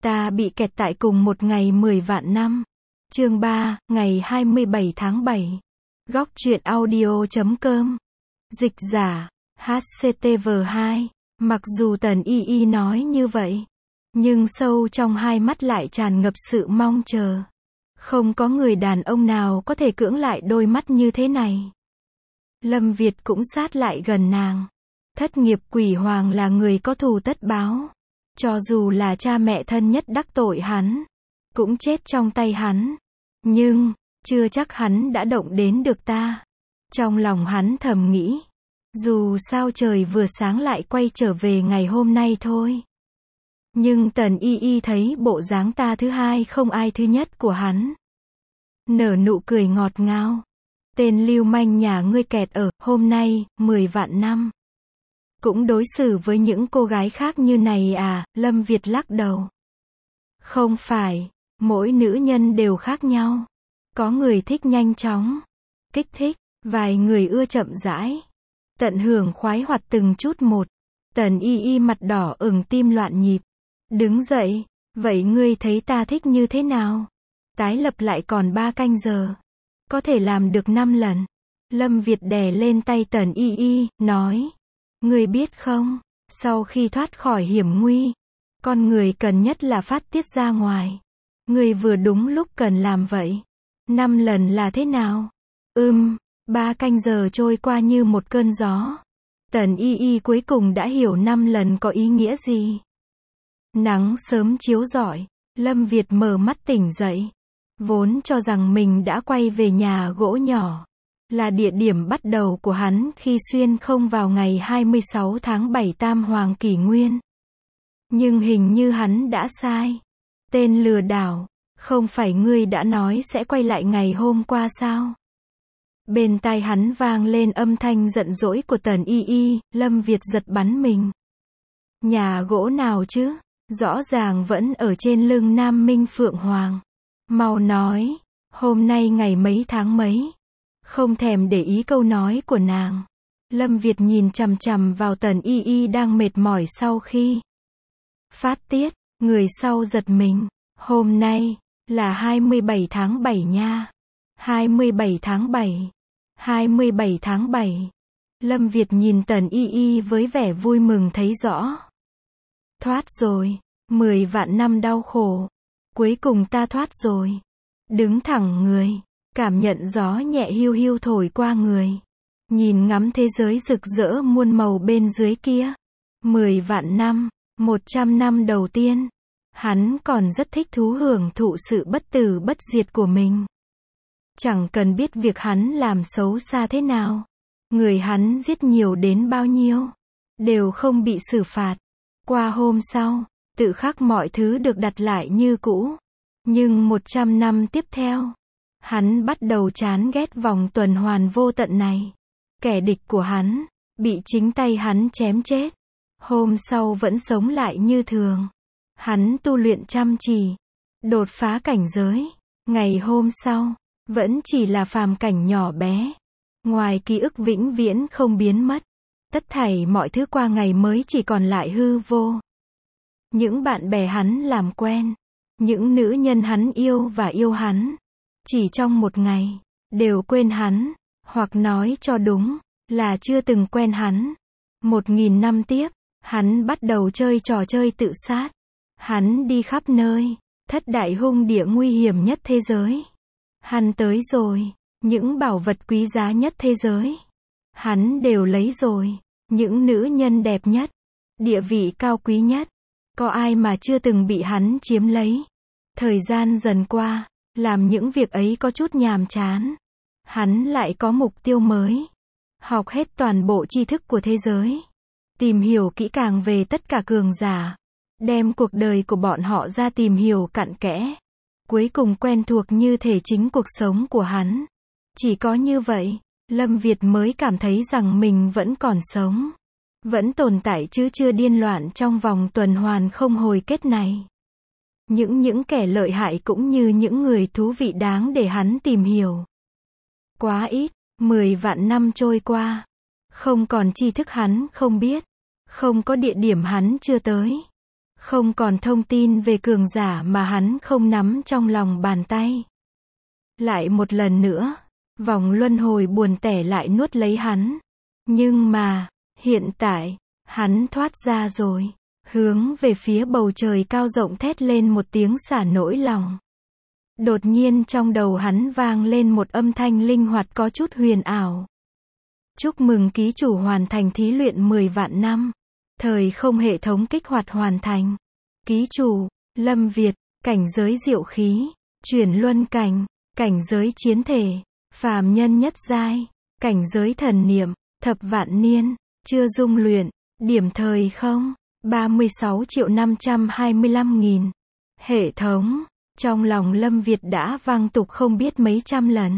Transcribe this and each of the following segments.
Ta bị kẹt tại cùng một ngày 10 vạn năm. Chương 3, ngày 27 tháng 7. Góc truyện audio.com. Dịch giả, HCTV2. Mặc dù Tần Y nói như vậy, nhưng sâu trong hai mắt lại tràn ngập sự mong chờ. Không có người đàn ông nào có thể cưỡng lại đôi mắt như thế này. Lâm Việt cũng sát lại gần nàng. Thất nghiệp quỷ hoàng là người có thù tất báo. Cho dù là cha mẹ thân nhất đắc tội hắn, cũng chết trong tay hắn. Nhưng, chưa chắc hắn đã động đến được ta. Trong lòng hắn thầm nghĩ, dù sao trời vừa sáng lại quay trở về ngày hôm nay thôi. Nhưng Tần Y thấy bộ dáng ta thứ hai không ai thứ nhất của hắn. Nở nụ cười ngọt ngào. Tên lưu manh nhà ngươi kẹt ở, hôm nay, 10 vạn năm. Cũng đối xử với những cô gái khác như này à, Lâm Việt lắc đầu. Không phải, mỗi nữ nhân đều khác nhau. Có người thích nhanh chóng, kích thích, vài người ưa chậm rãi. Tận hưởng khoái hoạt từng chút một. Tần Y mặt đỏ ửng tim loạn nhịp. Đứng dậy, vậy ngươi thấy ta thích như thế nào? Tái lập lại còn 3 canh giờ. Có thể làm được 5 lần. Lâm Việt đè lên tay Tần Y, nói. Ngươi biết không, sau khi thoát khỏi hiểm nguy, con người cần nhất là phát tiết ra ngoài. Ngươi vừa đúng lúc cần làm vậy. 5 lần là thế nào? 3 canh giờ trôi qua như một cơn gió. Tần Y cuối cùng đã hiểu 5 lần có ý nghĩa gì. Nắng sớm chiếu rọi, Lâm Việt mở mắt tỉnh dậy. Vốn cho rằng mình đã quay về nhà gỗ nhỏ, là địa điểm bắt đầu của hắn khi xuyên không vào ngày 26 tháng 7 Tam Hoàng Kỷ Nguyên. Nhưng hình như hắn đã sai. Tên lừa đảo, không phải ngươi đã nói sẽ quay lại ngày hôm qua sao? Bên tai hắn vang lên âm thanh giận dỗi của Tần Y, Lâm Việt giật bắn mình. Nhà gỗ nào chứ? Rõ ràng vẫn ở trên lưng Nam Minh Phượng Hoàng. Mau nói, hôm nay ngày mấy tháng mấy? Không thèm để ý câu nói của nàng. Lâm Việt nhìn chằm chằm vào Tần Y đang mệt mỏi sau khi phát tiết, người sau giật mình. Hôm nay, là 27 tháng 7 nha. 27 tháng 7. 27 tháng 7. Lâm Việt nhìn Tần Y với vẻ vui mừng thấy rõ. Thoát rồi, 10 vạn năm đau khổ. Cuối cùng ta thoát rồi. Đứng thẳng người, cảm nhận gió nhẹ hiu hiu thổi qua người. Nhìn ngắm thế giới rực rỡ muôn màu bên dưới kia. 10 vạn năm, 100 năm đầu tiên. Hắn còn rất thích thú hưởng thụ sự bất tử bất diệt của mình. Chẳng cần biết việc hắn làm xấu xa thế nào. Người hắn giết nhiều đến bao nhiêu, đều không bị xử phạt. Qua hôm sau, tự khắc mọi thứ được đặt lại như cũ. Nhưng 100 năm tiếp theo, hắn bắt đầu chán ghét vòng tuần hoàn vô tận này. Kẻ địch của hắn, bị chính tay hắn chém chết. Hôm sau vẫn sống lại như thường. Hắn tu luyện chăm chỉ, đột phá cảnh giới. Ngày hôm sau, vẫn chỉ là phàm cảnh nhỏ bé. Ngoài ký ức vĩnh viễn không biến mất. Tất thảy mọi thứ qua ngày mới chỉ còn lại hư vô. Những bạn bè hắn làm quen, những nữ nhân hắn yêu và yêu hắn, chỉ trong một ngày, đều quên hắn, hoặc nói cho đúng, là chưa từng quen hắn. 1000 năm tiếp, hắn bắt đầu chơi trò chơi tự sát. Hắn đi khắp nơi, thất đại hung địa nguy hiểm nhất thế giới. Hắn tới rồi, những bảo vật quý giá nhất thế giới. Hắn đều lấy rồi, những nữ nhân đẹp nhất, địa vị cao quý nhất. Có ai mà chưa từng bị hắn chiếm lấy. Thời gian dần qua, làm những việc ấy có chút nhàm chán. Hắn lại có mục tiêu mới. Học hết toàn bộ tri thức của thế giới. Tìm hiểu kỹ càng về tất cả cường giả. Đem cuộc đời của bọn họ ra tìm hiểu cặn kẽ. Cuối cùng quen thuộc như thể chính cuộc sống của hắn. Chỉ có như vậy, Lâm Việt mới cảm thấy rằng mình vẫn còn sống. Vẫn tồn tại chứ chưa điên loạn trong vòng tuần hoàn không hồi kết này. Những kẻ lợi hại cũng như những người thú vị đáng để hắn tìm hiểu. Quá ít, 10 vạn năm trôi qua. Không còn tri thức hắn không biết. Không có địa điểm hắn chưa tới. Không còn thông tin về cường giả mà hắn không nắm trong lòng bàn tay. Lại một lần nữa, vòng luân hồi buồn tẻ lại nuốt lấy hắn. Nhưng mà, hiện tại, hắn thoát ra rồi, hướng về phía bầu trời cao rộng thét lên một tiếng xả nỗi lòng. Đột nhiên trong đầu hắn vang lên một âm thanh linh hoạt có chút huyền ảo. Chúc mừng ký chủ hoàn thành thí luyện 10 vạn năm. Thời không hệ thống kích hoạt hoàn thành. Ký chủ, Lâm Việt, cảnh giới diệu khí, chuyển luân cảnh, cảnh giới chiến thể, phàm nhân nhất giai, cảnh giới thần niệm, thập vạn niên, chưa dung luyện, điểm thời không, 36.525.000. Hệ thống, trong lòng Lâm Việt đã vang tục không biết mấy trăm lần.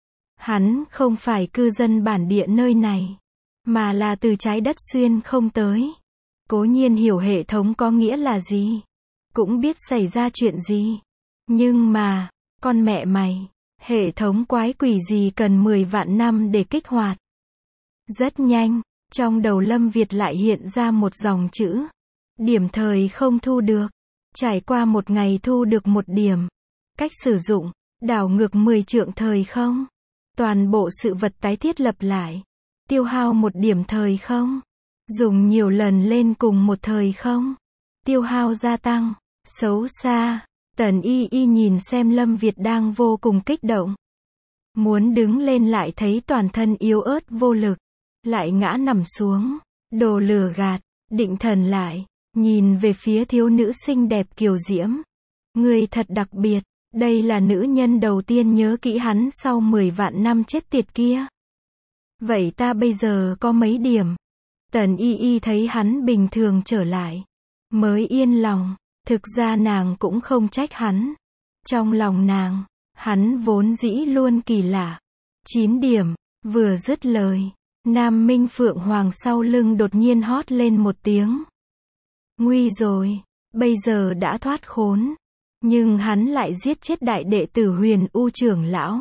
Hắn không phải cư dân bản địa nơi này, mà là từ trái đất xuyên không tới. Cố nhiên hiểu hệ thống có nghĩa là gì, cũng biết xảy ra chuyện gì. Nhưng mà, con mẹ mày, hệ thống quái quỷ gì cần 10 vạn năm để kích hoạt. Rất nhanh, trong đầu Lâm Việt lại hiện ra một dòng chữ. Điểm thời không thu được. Trải qua một ngày thu được 1 điểm. Cách sử dụng, đảo ngược 10 trượng thời không. Toàn bộ sự vật tái thiết lập lại. Tiêu hao 1 điểm thời không. Dùng nhiều lần lên cùng một thời không. Tiêu hao gia tăng. Xấu xa. Tần Y Y nhìn xem Lâm Việt đang vô cùng kích động. Muốn đứng lên lại thấy toàn thân yếu ớt vô lực. Lại ngã nằm xuống. Đồ lừa gạt. Định thần lại. Nhìn về phía thiếu nữ xinh đẹp kiều diễm. Người thật đặc biệt. Đây là nữ nhân đầu tiên nhớ kỹ hắn sau 10 vạn năm chết tiệt kia. Vậy ta bây giờ có mấy điểm? Tần Y Y thấy hắn bình thường trở lại. Mới yên lòng. Thực ra nàng cũng không trách hắn. Trong lòng nàng, hắn vốn dĩ luôn kỳ lạ. 9 điểm, vừa dứt lời. Nam Minh Phượng Hoàng sau lưng đột nhiên hót lên một tiếng. Nguy rồi, bây giờ đã thoát khốn. Nhưng hắn lại giết chết đại đệ tử Huyền U trưởng lão.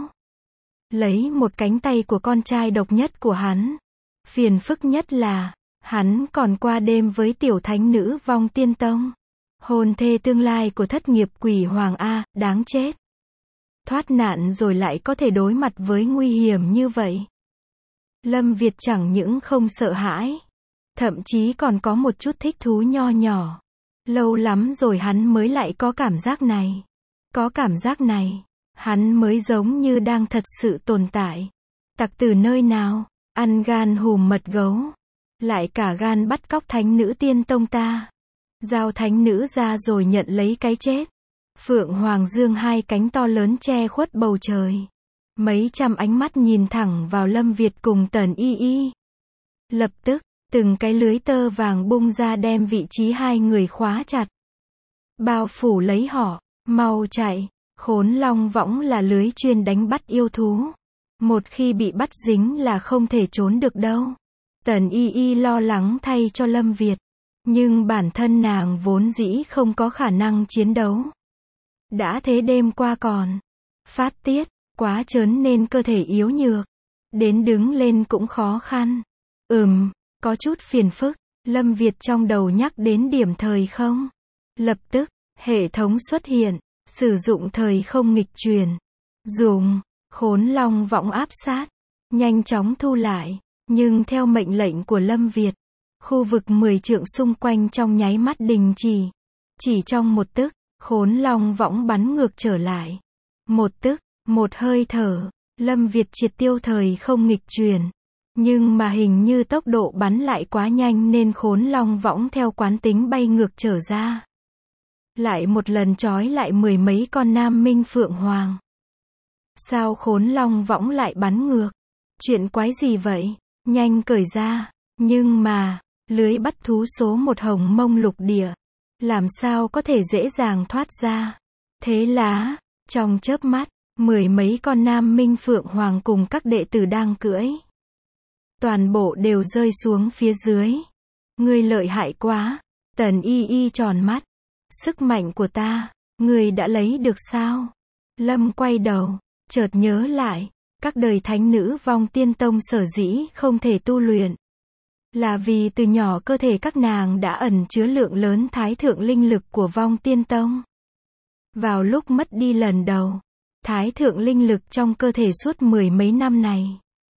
Lấy một cánh tay của con trai độc nhất của hắn. Phiền phức nhất là, hắn còn qua đêm với tiểu thánh nữ Vong Tiên Tông. Hôn thê tương lai của thất nghiệp quỷ hoàng A, đáng chết. Thoát nạn rồi lại có thể đối mặt với nguy hiểm như vậy. Lâm Việt chẳng những không sợ hãi, thậm chí còn có một chút thích thú nho nhỏ. Lâu lắm rồi hắn mới lại có cảm giác này. Có cảm giác này, hắn mới giống như đang thật sự tồn tại. Tặc từ nơi nào, ăn gan hùm mật gấu, lại cả gan bắt cóc thánh nữ Tiên Tông ta. Giao thánh nữ ra rồi nhận lấy cái chết. Phượng Hoàng dương hai cánh to lớn che khuất bầu trời. Mấy trăm ánh mắt nhìn thẳng vào Lâm Việt cùng Tần Y Y. Lập tức, từng cái lưới tơ vàng bung ra đem vị trí hai người khóa chặt. Bao phủ lấy họ, mau chạy. Khốn Long Võng là lưới chuyên đánh bắt yêu thú. Một khi bị bắt dính là không thể trốn được đâu. Tần Y Y lo lắng thay cho Lâm Việt. Nhưng bản thân nàng vốn dĩ không có khả năng chiến đấu. Đã thế đêm qua còn phát tiết, quá trớn nên cơ thể yếu nhược. Đến đứng lên cũng khó khăn. Có chút phiền phức. Lâm Việt trong đầu nhắc đến điểm thời không. Lập tức, hệ thống xuất hiện. Sử dụng thời không nghịch truyền. Dùng Khốn Long Võng áp sát. Nhanh chóng thu lại. Nhưng theo mệnh lệnh của Lâm Việt, khu vực 10 trượng xung quanh trong nháy mắt đình chỉ. Chỉ trong một tức, Khốn Long Võng bắn ngược trở lại. Một tức, một hơi thở, Lâm Việt triệt tiêu thời không nghịch truyền. Nhưng mà hình như tốc độ bắn lại quá nhanh nên Khốn Long Võng theo quán tính bay ngược trở ra. Lại một lần trói lại 10 mấy con Nam Minh Phượng Hoàng. Sao Khốn Long Võng lại bắn ngược? Chuyện quái gì vậy? Nhanh cởi ra. Nhưng mà, lưới bắt thú số 1 Hồng Mông Lục Địa. Làm sao có thể dễ dàng thoát ra? Thế là, trong chớp mắt, 10 mấy con Nam Minh Phượng Hoàng cùng các đệ tử đang cưỡi. Toàn bộ đều rơi xuống phía dưới. Ngươi lợi hại quá. Tần Y Y tròn mắt. Sức mạnh của ta, ngươi đã lấy được sao? Lâm quay đầu, chợt nhớ lại, các đời thánh nữ Vong Tiên Tông sở dĩ không thể tu luyện. Là vì từ nhỏ cơ thể các nàng đã ẩn chứa lượng lớn thái thượng linh lực của Vong Tiên Tông. Vào lúc mất đi lần đầu, thái thượng linh lực trong cơ thể suốt 10 mấy năm này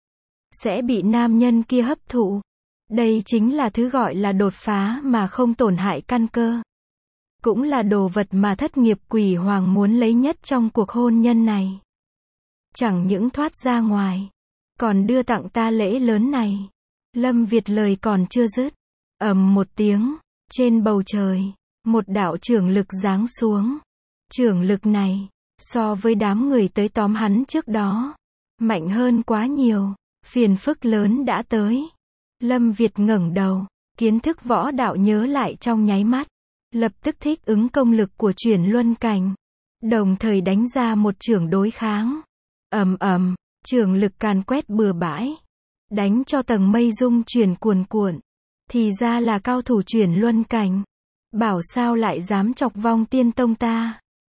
sẽ bị nam nhân kia hấp thụ. Đây chính là thứ gọi là đột phá mà không tổn hại căn cơ. Cũng là đồ vật mà thất nghiệp quỷ hoàng muốn lấy nhất trong cuộc hôn nhân này. Chẳng những thoát ra ngoài, còn đưa tặng ta lễ lớn này. Lâm Việt lời còn chưa dứt, ầm một tiếng, trên bầu trời, một đạo chưởng lực giáng xuống. Chưởng lực này, so với đám người tới tóm hắn trước đó, mạnh hơn quá nhiều, phiền phức lớn đã tới. Lâm Việt ngẩng đầu, kiến thức võ đạo nhớ lại trong nháy mắt, lập tức thích ứng công lực của chuyển luân cảnh, đồng thời đánh ra một chưởng đối kháng. Ầm ầm, chưởng lực càn quét bừa bãi, đánh cho tầng mây rung chuyển cuồn cuộn. Thì ra là cao thủ chuyển luân cảnh, bảo sao lại dám chọc Vong Tiên Tông ta.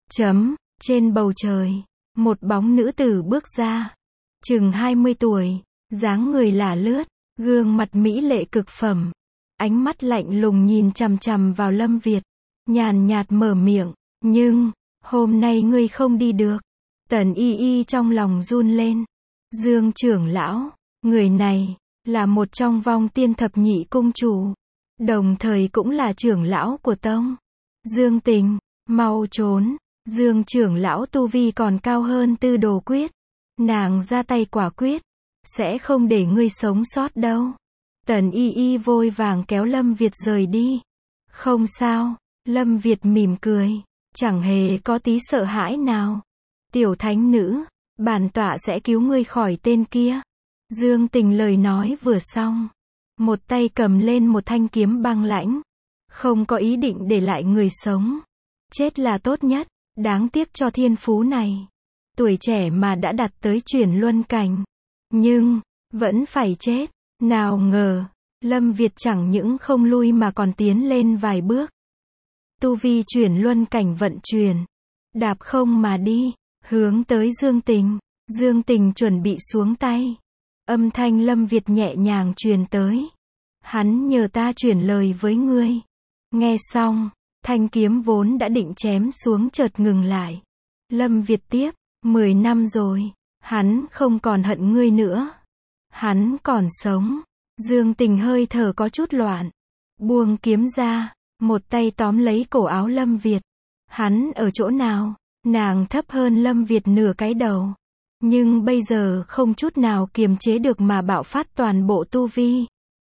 Trên bầu trời, một bóng nữ tử bước ra, chừng 20 tuổi, dáng người là lướt, gương mặt mỹ lệ cực phẩm, ánh mắt lạnh lùng nhìn chằm chằm vào Lâm Việt, nhàn nhạt mở miệng, nhưng, hôm nay ngươi không đi được. Tần Y Y trong lòng run lên. Dương trưởng lão, người này, là một trong Vong Tiên thập nhị cung chủ, đồng thời cũng là trưởng lão của tông. Dương Tình, mau trốn. Dương trưởng lão tu vi còn cao hơn Tư Đồ Quyết. Nàng ra tay quả quyết, sẽ không để ngươi sống sót đâu. Tần Y Y vội vàng kéo Lâm Việt rời đi. Không sao, Lâm Việt mỉm cười, chẳng hề có tí sợ hãi nào. Tiểu thánh nữ, bản tọa sẽ cứu ngươi khỏi tên kia. Dương Tình lời nói vừa xong, một tay cầm lên một thanh kiếm băng lãnh, không có ý định để lại người sống. Chết là tốt nhất, đáng tiếc cho thiên phú này. Tuổi trẻ mà đã đạt tới chuyển luân cảnh, nhưng, vẫn phải chết. Nào ngờ, Lâm Việt chẳng những không lui mà còn tiến lên vài bước. Tu vi chuyển luân cảnh vận chuyển, đạp không mà đi, hướng tới Dương Tình. Dương Tình chuẩn bị xuống tay. Âm thanh Lâm Việt nhẹ nhàng truyền tới. Hắn nhờ ta chuyển lời với ngươi. Nghe xong, thanh kiếm vốn đã định chém xuống chợt ngừng lại. Lâm Việt tiếp, 10 năm rồi, hắn không còn hận ngươi nữa. Hắn còn sống. Dương Tình hơi thở có chút loạn, buông kiếm ra, một tay tóm lấy cổ áo Lâm Việt. Hắn ở chỗ nào? Nàng thấp hơn Lâm Việt nửa cái đầu, nhưng bây giờ không chút nào kiềm chế được mà bạo phát toàn bộ tu vi,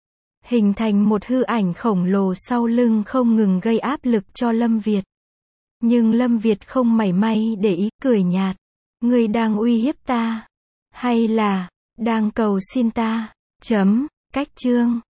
hình thành một hư ảnh khổng lồ sau lưng không ngừng gây áp lực cho Lâm Việt. Nhưng Lâm Việt không mảy may để ý, cười nhạt. Ngươi đang uy hiếp ta? Hay là đang cầu xin ta? Cách chương